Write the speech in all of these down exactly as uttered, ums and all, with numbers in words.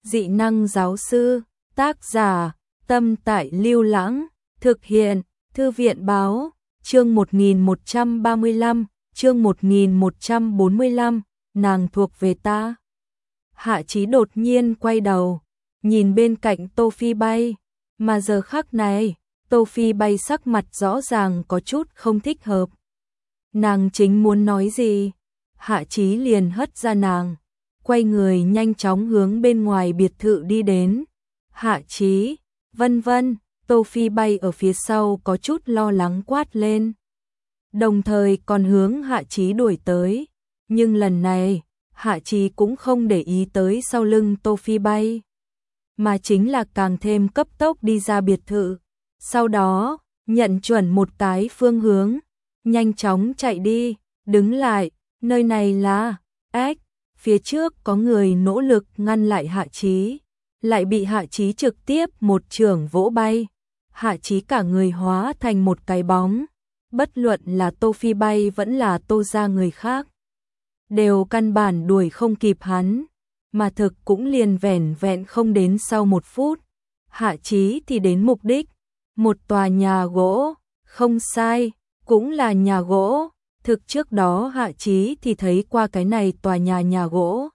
dị năng giáo sư, tác giả, Tâm Tại Lưu Lãng, thực hiện, Thư viện báo, chương một nghìn một trăm ba mươi lăm, chương một nghìn một trăm bốn mươi lăm, nàng thuộc về ta. Hạ Chí đột nhiên quay đầu, nhìn bên cạnh Tô Phi Bay, mà giờ khắc này, Tô Phi Bay sắc mặt rõ ràng có chút không thích hợp. Nàng chính muốn nói gì, Hạ Chí liền hất ra nàng, quay người nhanh chóng hướng bên ngoài biệt thự đi đến. Hạ Chí, vân vân, Tô Phi Bay ở phía sau có chút lo lắng quát lên. Đồng thời còn hướng Hạ Chí đuổi tới, nhưng lần này, Hạ Chí cũng không để ý tới sau lưng Tô Phi Bay, mà chính là càng thêm cấp tốc đi ra biệt thự. Sau đó, nhận chuẩn một cái phương hướng, nhanh chóng chạy đi, đứng lại, nơi này là, ếch, phía trước có người nỗ lực ngăn lại Hạ Chí, lại bị Hạ Chí trực tiếp một chưởng vỗ bay. Hạ Chí cả người hóa thành một cái bóng, bất luận là Tô Phi Bay vẫn là Tô gia người khác, đều căn bản đuổi không kịp hắn, mà thực cũng liền vẻn vẹn không đến sau một phút. Hạ Chí thì đến mục đích, một tòa nhà gỗ, không sai, cũng là nhà gỗ, thực trước đó Hạ Chí thì thấy qua cái này tòa nhà nhà gỗ.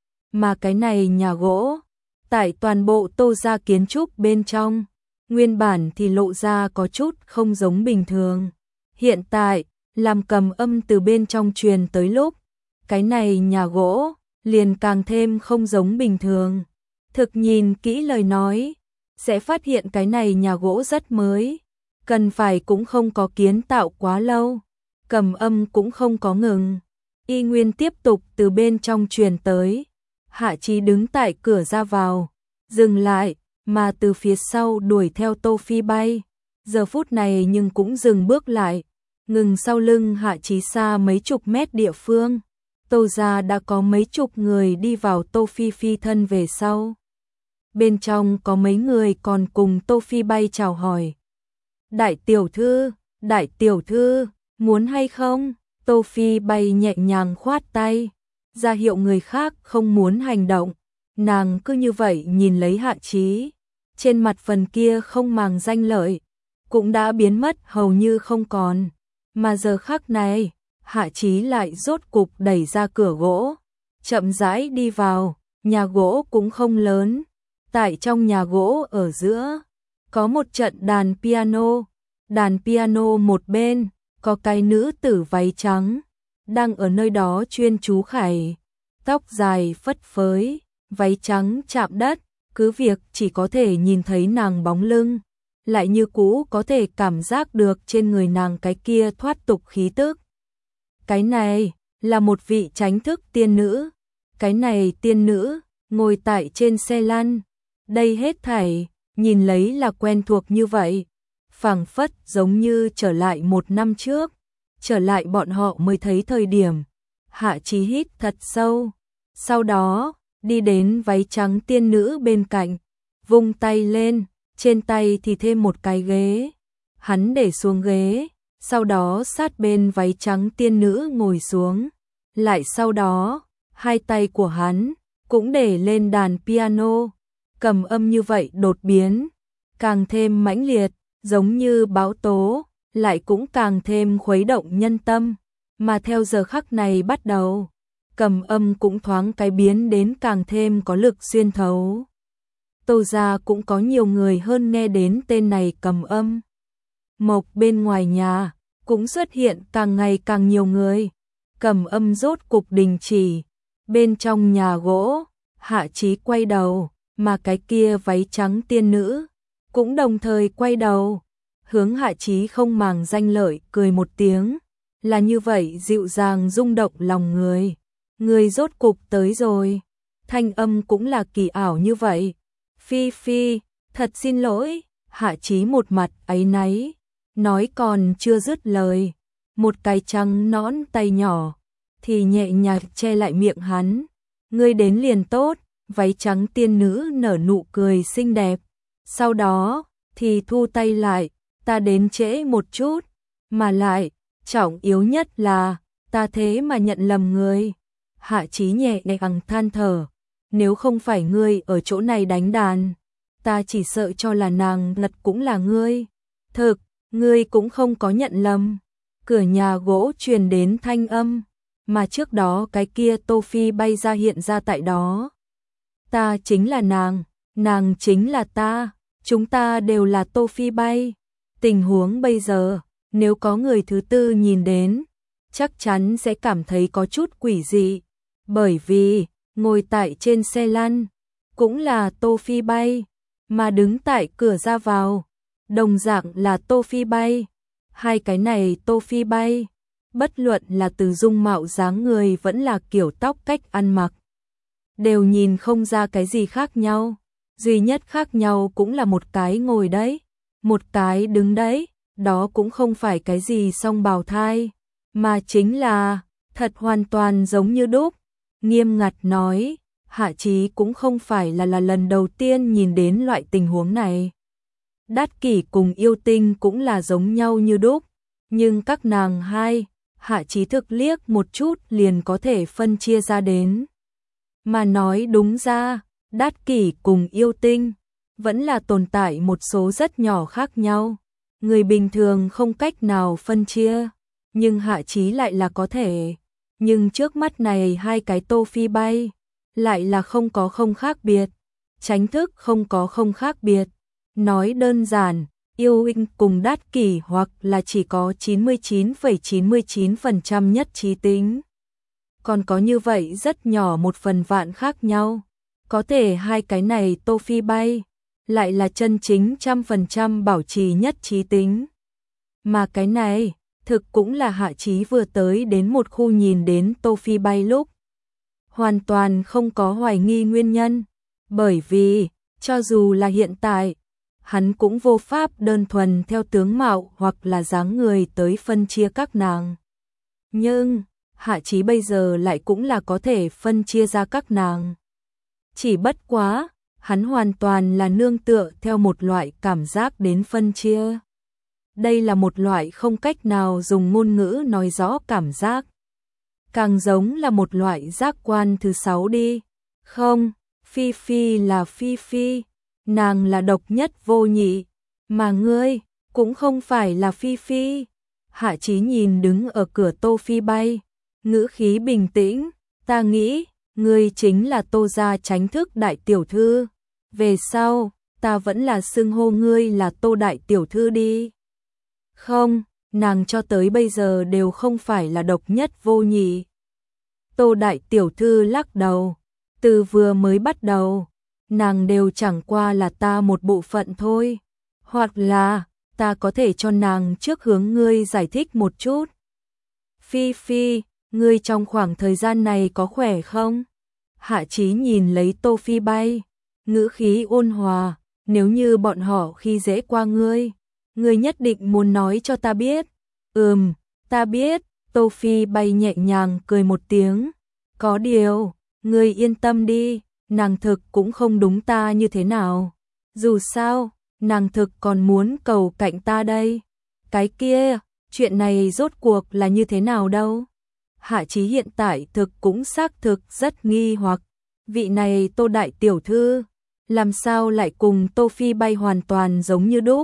Mà cái này nhà gỗ, tại toàn bộ Tô gia kiến trúc bên trong, nguyên bản thì lộ ra có chút không giống bình thường. Hiện tại, làm cầm âm từ bên trong truyền tới lúc, cái này nhà gỗ, liền càng thêm không giống bình thường. Thực nhìn kỹ lời nói, sẽ phát hiện cái này nhà gỗ rất mới, cần phải cũng không có kiến tạo quá lâu. Cầm âm cũng không có ngừng, y nguyên tiếp tục từ bên trong truyền tới. Hạ Chí đứng tại cửa ra vào, dừng lại, mà từ phía sau đuổi theo Tô Phi Bay. Giờ phút này nhưng cũng dừng bước lại, ngừng sau lưng Hạ Chí xa mấy chục mét địa phương. Tô gia đã có mấy chục người đi vào Tô Phi Phi thân về sau. Bên trong có mấy người còn cùng Tô Phi Bay chào hỏi. Đại tiểu thư, đại tiểu thư, muốn hay không? Tô Phi Bay nhẹ nhàng khoát tay, ra hiệu người khác không muốn hành động. Nàng cứ như vậy nhìn lấy Hạ Chí, trên mặt phần kia không màng danh lợi, cũng đã biến mất hầu như không còn. Mà giờ khắc này, Hạ Chí lại rốt cục đẩy ra cửa gỗ, chậm rãi đi vào. Nhà gỗ cũng không lớn, tại trong nhà gỗ ở giữa, có một trận đàn piano. Đàn piano một bên, có cái nữ tử váy trắng, đang ở nơi đó chuyên chú khải, tóc dài phất phới, váy trắng chạm đất, cứ việc chỉ có thể nhìn thấy nàng bóng lưng, lại như cũ có thể cảm giác được trên người nàng cái kia thoát tục khí tức. Cái này là một vị chánh thức tiên nữ, cái này tiên nữ ngồi tại trên xe lăn, đây hết thảy nhìn lấy là quen thuộc như vậy, phảng phất giống như trở lại một năm trước, trở lại bọn họ mới thấy thời điểm. Hạ Chí hít thật sâu, sau đó đi đến váy trắng tiên nữ bên cạnh, vung tay lên, trên tay thì thêm một cái ghế. Hắn để xuống ghế, sau đó sát bên váy trắng tiên nữ ngồi xuống, lại sau đó, hai tay của hắn cũng để lên đàn piano, cầm âm như vậy đột biến, càng thêm mãnh liệt, giống như bão tố, lại cũng càng thêm khuấy động nhân tâm. Mà theo giờ khắc này bắt đầu, cầm âm cũng thoáng cái biến đến càng thêm có lực xuyên thấu. Tô gia cũng có nhiều người hơn nghe đến tên này cầm âm. Mộc bên ngoài nhà cũng xuất hiện càng ngày càng nhiều người. Cầm âm rốt cục đình chỉ. Bên trong nhà gỗ, Hạ Chí quay đầu, mà cái kia váy trắng tiên nữ cũng đồng thời quay đầu, hướng Hạ Chí không màng danh lợi cười một tiếng, là như vậy dịu dàng rung động lòng người. Người rốt cục tới rồi. Thanh âm cũng là kỳ ảo như vậy. Phi Phi, thật xin lỗi. Hạ Chí một mặt áy náy, nói còn chưa dứt lời, một cái trắng nõn tay nhỏ thì nhẹ nhàng che lại miệng hắn. Ngươi đến liền tốt. Váy trắng tiên nữ nở nụ cười xinh đẹp, sau đó thì thu tay lại. Ta đến trễ một chút, mà lại trọng yếu nhất là ta thế mà nhận lầm người. Hạ Chí nhẹ nhàng than thở, nếu không phải ngươi ở chỗ này đánh đàn, ta chỉ sợ cho là nàng lật cũng là ngươi. Thực, ngươi cũng không có nhận lầm. Cửa nhà gỗ truyền đến thanh âm, mà trước đó cái kia Tô Phi bay ra hiện ra tại đó. Ta chính là nàng, nàng chính là ta, chúng ta đều là Tô Phi bay. Tình huống bây giờ, nếu có người thứ tư nhìn đến, chắc chắn sẽ cảm thấy có chút quỷ dị, bởi vì ngồi tại trên xe lăn cũng là Tô Phi bay, mà đứng tại cửa ra vào đồng dạng là Tô Phi bay. Hai cái này Tô Phi bay, bất luận là từ dung mạo dáng người vẫn là kiểu tóc cách ăn mặc, đều nhìn không ra cái gì khác nhau. Duy nhất khác nhau cũng là một cái ngồi đấy, một cái đứng đấy, đó cũng không phải cái gì song bào thai, mà chính là thật hoàn toàn giống như đúc. Nghiêm ngặt nói, Hạ Chí cũng không phải là là lần đầu tiên nhìn đến loại tình huống này. Đát Kỷ cùng Yêu Tinh cũng là giống nhau như đúc, nhưng các nàng hai, Hạ Chí thực liếc một chút liền có thể phân chia ra đến. Mà nói đúng ra, Đát Kỷ cùng Yêu Tinh vẫn là tồn tại một số rất nhỏ khác nhau, người bình thường không cách nào phân chia, nhưng Hạ Chí lại là có thể. Nhưng trước mắt này hai cái Tô Phi bay lại là không có không khác biệt, tránh thức không có không khác biệt. Nói đơn giản, Yêu Tinh cùng Đát Kỷ hoặc là chỉ có chín mươi chín phẩy chín mươi chín phần trăm nhất trí tính, còn có như vậy rất nhỏ một phần vạn khác nhau. Có thể hai cái này Tô Phi bay lại là chân chính trăm phần trăm bảo trì nhất trí tính. Mà cái này thực cũng là Hạ Chí vừa tới đến một khu nhìn đến Tô Phi bay lúc hoàn toàn không có hoài nghi nguyên nhân, bởi vì cho dù là hiện tại, hắn cũng vô pháp đơn thuần theo tướng mạo hoặc là dáng người tới phân chia các nàng. Nhưng Hạ Chí bây giờ lại cũng là có thể phân chia ra các nàng. Chỉ bất quá, hắn hoàn toàn là nương tựa theo một loại cảm giác đến phân chia. Đây là một loại không cách nào dùng ngôn ngữ nói rõ cảm giác. Càng giống là một loại giác quan thứ sáu đi. Không, Phi Phi là Phi Phi, nàng là độc nhất vô nhị, mà ngươi cũng không phải là Phi Phi. Hạ Chí nhìn đứng ở cửa Tô Phi bay, ngữ khí bình tĩnh, ta nghĩ, ngươi chính là Tô gia Chánh Thức đại tiểu thư. Về sau, ta vẫn là xưng hô ngươi là Tô đại tiểu thư đi. Không, nàng cho tới bây giờ đều không phải là độc nhất vô nhị. Tô đại tiểu thư lắc đầu, từ vừa mới bắt đầu, nàng đều chẳng qua là ta một bộ phận thôi. Hoặc là, ta có thể cho nàng trước hướng ngươi giải thích một chút. Phi Phi, ngươi trong khoảng thời gian này có khỏe không? Hạ Chí nhìn lấy Tô Phi bay, ngữ khí ôn hòa, nếu như bọn họ khi dễ qua ngươi, ngươi nhất định muốn nói cho ta biết. Ừm, ta biết. Tô Phi bay nhẹ nhàng cười một tiếng, có điều, ngươi yên tâm đi, nàng thực cũng không đúng ta như thế nào. Dù sao, nàng thực còn muốn cầu cạnh ta đây. Cái kia, chuyện này rốt cuộc là như thế nào đâu? Hạ Chí hiện tại thực cũng xác thực rất nghi hoặc, vị này Tô đại tiểu thư, làm sao lại cùng Tô Phi bay hoàn toàn giống như đúc?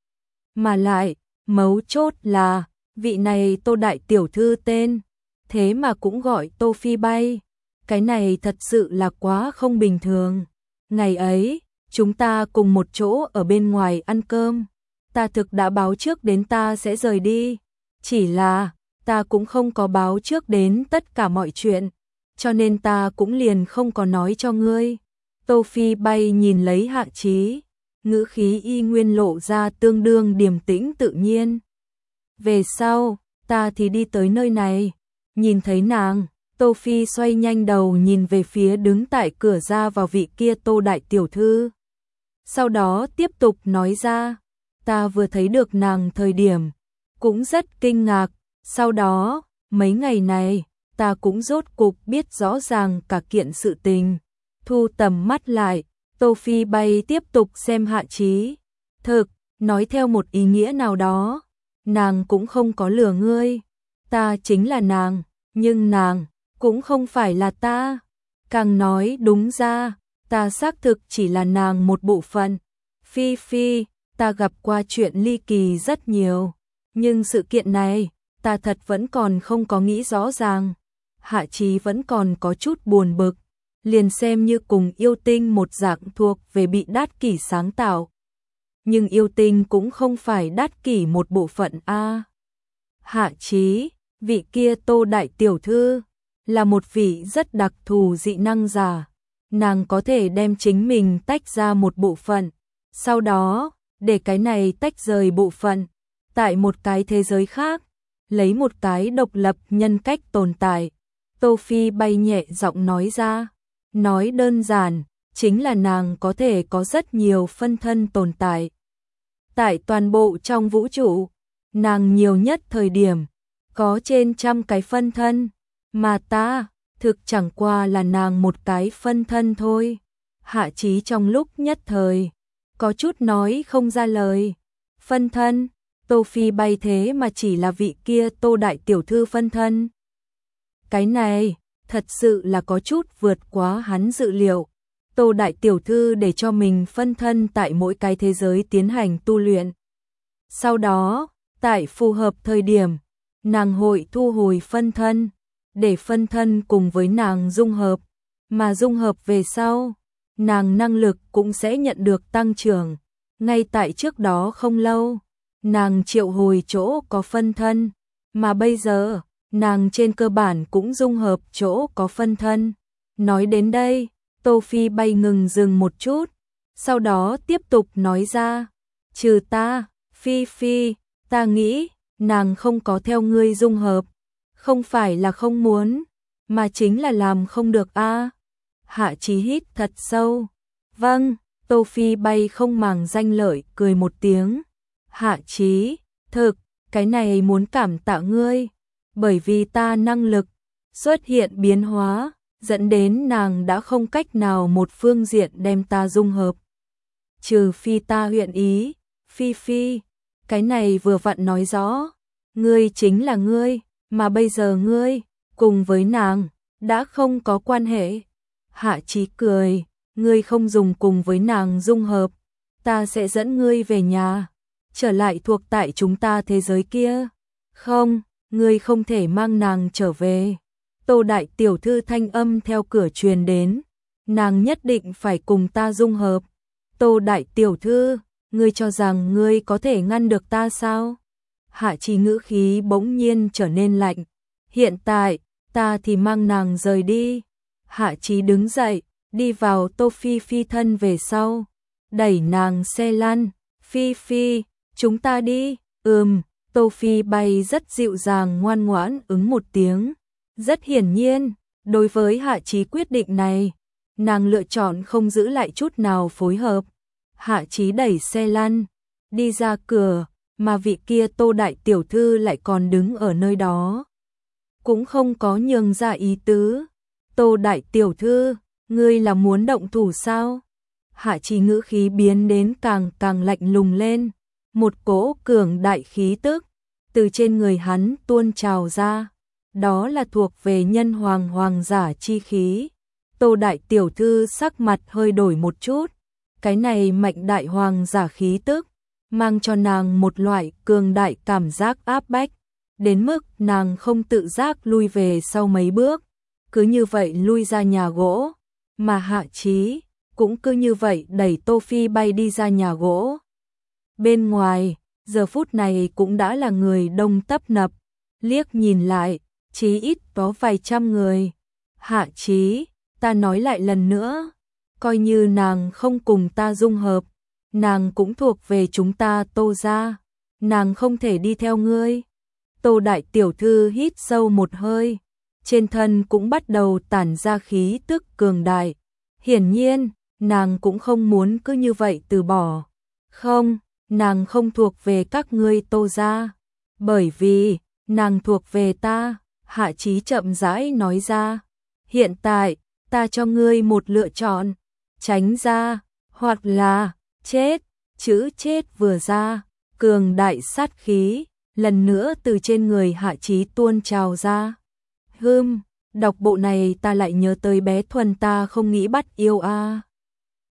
Mà lại, mấu chốt là, vị này Tô đại tiểu thư tên, thế mà cũng gọi Tô Phi bay. Cái này thật sự là quá không bình thường. Ngày ấy, chúng ta cùng một chỗ ở bên ngoài ăn cơm, ta thực đã báo trước đến ta sẽ rời đi. Chỉ là, ta cũng không có báo trước đến tất cả mọi chuyện, cho nên ta cũng liền không có nói cho ngươi. Tô Phi bay nhìn lấy Hạ Chí, ngữ khí y nguyên lộ ra tương đương điềm tĩnh tự nhiên. Về sau, ta thì đi tới nơi này, nhìn thấy nàng, Tô Phi xoay nhanh đầu nhìn về phía đứng tại cửa ra vào vị kia Tô đại tiểu thư. Sau đó tiếp tục nói ra, ta vừa thấy được nàng thời điểm, cũng rất kinh ngạc, sau đó, mấy ngày này, ta cũng rốt cục biết rõ ràng cả kiện sự tình. Thu tầm mắt lại, Tô Phi bay tiếp tục xem Hạ Chí. Thực, nói theo một ý nghĩa nào đó, nàng cũng không có lừa ngươi. Ta chính là nàng, nhưng nàng cũng không phải là ta. Càng nói đúng ra, ta xác thực chỉ là nàng một bộ phận. Phi Phi, ta gặp qua chuyện ly kỳ rất nhiều, nhưng sự kiện này, ta thật vẫn còn không có nghĩ rõ ràng. Hạ Chí vẫn còn có chút buồn bực, liền xem như cùng yêu tinh một dạng thuộc về bị đát kỷ sáng tạo. Nhưng yêu tinh cũng không phải đát kỷ một bộ phận a. Hạ Chí, vị kia Tô đại tiểu thư, là một vị rất đặc thù dị năng giả. Nàng có thể đem chính mình tách ra một bộ phận, sau đó, để cái này tách rời bộ phận, tại một cái thế giới khác, lấy một cái độc lập nhân cách tồn tại. Tô Phi bay nhẹ giọng nói ra, nói đơn giản, chính là nàng có thể có rất nhiều phân thân tồn tại. Tại toàn bộ trong vũ trụ, nàng nhiều nhất thời điểm, có trên trăm cái phân thân, mà ta, thực chẳng qua là nàng một cái phân thân thôi. Hạ Chí trong lúc nhất thời, có chút nói không ra lời. Phân thân, Tô Phi bay thế mà chỉ là vị kia Tô đại tiểu thư phân thân. Cái này, thật sự là có chút vượt quá hắn dự liệu. Tô đại tiểu thư để cho mình phân thân tại mỗi cái thế giới tiến hành tu luyện. Sau đó, tại phù hợp thời điểm, nàng hội thu hồi phân thân, để phân thân cùng với nàng dung hợp, mà dung hợp về sau, nàng năng lực cũng sẽ nhận được tăng trưởng. Ngay tại trước đó không lâu, nàng triệu hồi chỗ có phân thân, mà bây giờ, nàng trên cơ bản cũng dung hợp chỗ có phân thân. Nói đến đây, Tô Phi bay ngừng dừng một chút, sau đó tiếp tục nói ra, trừ ta, Phi Phi, ta nghĩ, nàng không có theo ngươi dung hợp, không phải là không muốn, mà chính là làm không được a. Hạ Chí hít thật sâu. Vâng, Tô Phi bay không màng danh lợi cười một tiếng. Hạ Chí, thực, cái này muốn cảm tạ ngươi, bởi vì ta năng lực xuất hiện biến hóa, dẫn đến nàng đã không cách nào một phương diện đem ta dung hợp. Trừ phi ta nguyện ý, Phi Phi, cái này vừa vặn nói rõ, ngươi chính là ngươi, mà bây giờ ngươi, cùng với nàng, đã không có quan hệ. Hạ Chí cười, ngươi không dùng cùng với nàng dung hợp, ta sẽ dẫn ngươi về nhà, trở lại thuộc tại chúng ta thế giới kia. Không, ngươi không thể mang nàng trở về. Tô đại tiểu thư thanh âm theo cửa truyền đến, nàng nhất định phải cùng ta dung hợp. Tô đại tiểu thư, ngươi cho rằng ngươi có thể ngăn được ta sao? Hạ Chí ngữ khí bỗng nhiên trở nên lạnh. Hiện tại, ta thì mang nàng rời đi. Hạ Chí đứng dậy, đi vào Tô Phi Phi thân về sau, đẩy nàng xe lăn. Phi Phi, chúng ta đi. Ừm, Tô Phi bay rất dịu dàng ngoan ngoãn ứng một tiếng. Rất hiển nhiên, đối với Hạ Chí quyết định này, nàng lựa chọn không giữ lại chút nào phối hợp. Hạ Chí đẩy xe lăn, đi ra cửa, mà vị kia Tô đại tiểu thư lại còn đứng ở nơi đó. Cũng không có nhường ra ý tứ. Tô đại tiểu thư, ngươi là muốn động thủ sao? Hạ Chí ngữ khí biến đến càng càng lạnh lùng lên, một cỗ cường đại khí tức từ trên người hắn tuôn trào ra, đó là thuộc về nhân hoàng hoàng giả chi khí. Tô đại tiểu thư sắc mặt hơi đổi một chút, cái này mạnh đại hoàng giả khí tức mang cho nàng một loại cường đại cảm giác áp bách, đến mức nàng không tự giác lui về sau mấy bước, cứ như vậy lui ra nhà gỗ, mà Hạ Chí cũng cứ như vậy đẩy Tô Phi bay đi ra nhà gỗ. Bên ngoài, giờ phút này cũng đã là người đông tấp nập, liếc nhìn lại, chí ít có vài trăm người. Hạ Chí, ta nói lại lần nữa, coi như nàng không cùng ta dung hợp, nàng cũng thuộc về chúng ta Tô gia, nàng không thể đi theo ngươi. Tô đại tiểu thư hít sâu một hơi, trên thân cũng bắt đầu tản ra khí tức cường đại. Hiển nhiên, nàng cũng không muốn cứ như vậy từ bỏ. Không, nàng không thuộc về các ngươi Tô gia, bởi vì nàng thuộc về ta. Hạ Chí chậm rãi nói ra, hiện tại, ta cho ngươi một lựa chọn, tránh ra, hoặc là chết. Chữ chết vừa ra, cường đại sát khí lần nữa từ trên người Hạ Chí tuôn trào ra. Hừm, Đọc bộ này ta lại nhớ tới bé Thuần ta không nghĩ bắt yêu a.